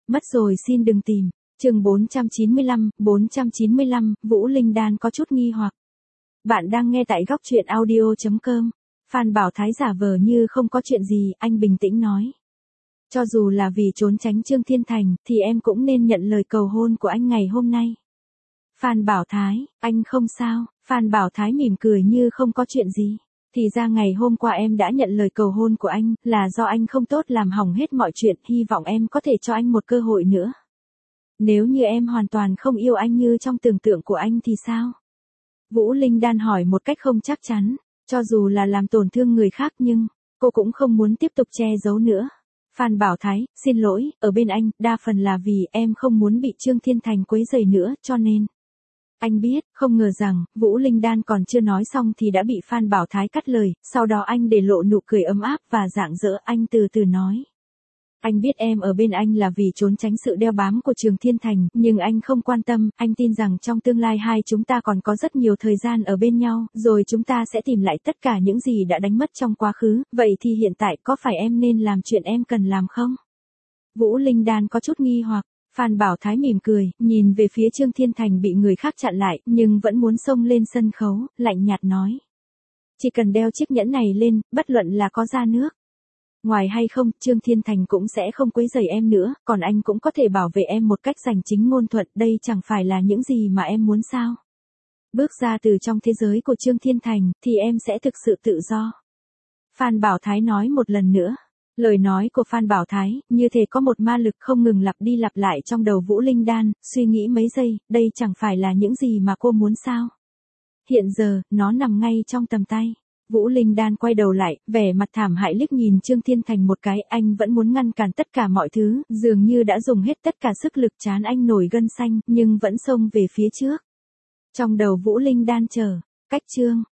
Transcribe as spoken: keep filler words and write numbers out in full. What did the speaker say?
Mất rồi xin đừng tìm. Chương bốn trăm chín mươi lăm, bốn trăm chín mươi lăm, Vũ Linh Đan có chút nghi hoặc. Bạn đang nghe tại góc truyện audio chấm com. Phan Bảo Thái giả vờ như không có chuyện gì, anh bình tĩnh nói. Cho dù là vì trốn tránh Trương Thiên Thành, thì em cũng nên nhận lời cầu hôn của anh ngày hôm nay. Phan Bảo Thái, anh không sao. Phan Bảo Thái mỉm cười như không có chuyện gì. Thì ra ngày hôm qua em đã nhận lời cầu hôn của anh, là do anh không tốt làm hỏng hết mọi chuyện, hy vọng em có thể cho anh một cơ hội nữa. Nếu như em hoàn toàn không yêu anh như trong tưởng tượng của anh thì sao? Vũ Linh Đan hỏi một cách không chắc chắn, cho dù là làm tổn thương người khác nhưng, cô cũng không muốn tiếp tục che giấu nữa. Phan Bảo Thái, xin lỗi, ở bên anh, đa phần là vì em không muốn bị Trương Thiên Thành quấy rầy nữa, cho nên. Anh biết, không ngờ rằng, Vũ Linh Đan còn chưa nói xong thì đã bị Phan Bảo Thái cắt lời, sau đó anh để lộ nụ cười ấm áp và rạng rỡ, anh từ từ nói. Anh biết em ở bên anh là vì trốn tránh sự đeo bám của Trương Thiên Thành, nhưng anh không quan tâm, anh tin rằng trong tương lai hai chúng ta còn có rất nhiều thời gian ở bên nhau, rồi chúng ta sẽ tìm lại tất cả những gì đã đánh mất trong quá khứ, vậy thì hiện tại có phải em nên làm chuyện em cần làm không? Vũ Linh Đan có chút nghi hoặc. Phan Bảo Thái mỉm cười, nhìn về phía Trương Thiên Thành bị người khác chặn lại, nhưng vẫn muốn xông lên sân khấu, lạnh nhạt nói. Chỉ cần đeo chiếc nhẫn này lên, bất luận là có ra nước ngoài hay không, Trương Thiên Thành cũng sẽ không quấy rầy em nữa, còn anh cũng có thể bảo vệ em một cách giành chính ngôn thuận, đây chẳng phải là những gì mà em muốn sao? Bước ra từ trong thế giới của Trương Thiên Thành, thì em sẽ thực sự tự do. Phan Bảo Thái nói một lần nữa. Lời nói của Phan Bảo Thái, như thể có một ma lực không ngừng lặp đi lặp lại trong đầu Vũ Linh Đan, suy nghĩ mấy giây, đây chẳng phải là những gì mà cô muốn sao? Hiện giờ, nó nằm ngay trong tầm tay. Vũ Linh Đan quay đầu lại, vẻ mặt thảm hại liếc nhìn Trương Thiên Thành một cái, anh vẫn muốn ngăn cản tất cả mọi thứ, dường như đã dùng hết tất cả sức lực, trán anh nổi gân xanh, nhưng vẫn xông về phía trước. Trong đầu Vũ Linh Đan chờ, cách chương.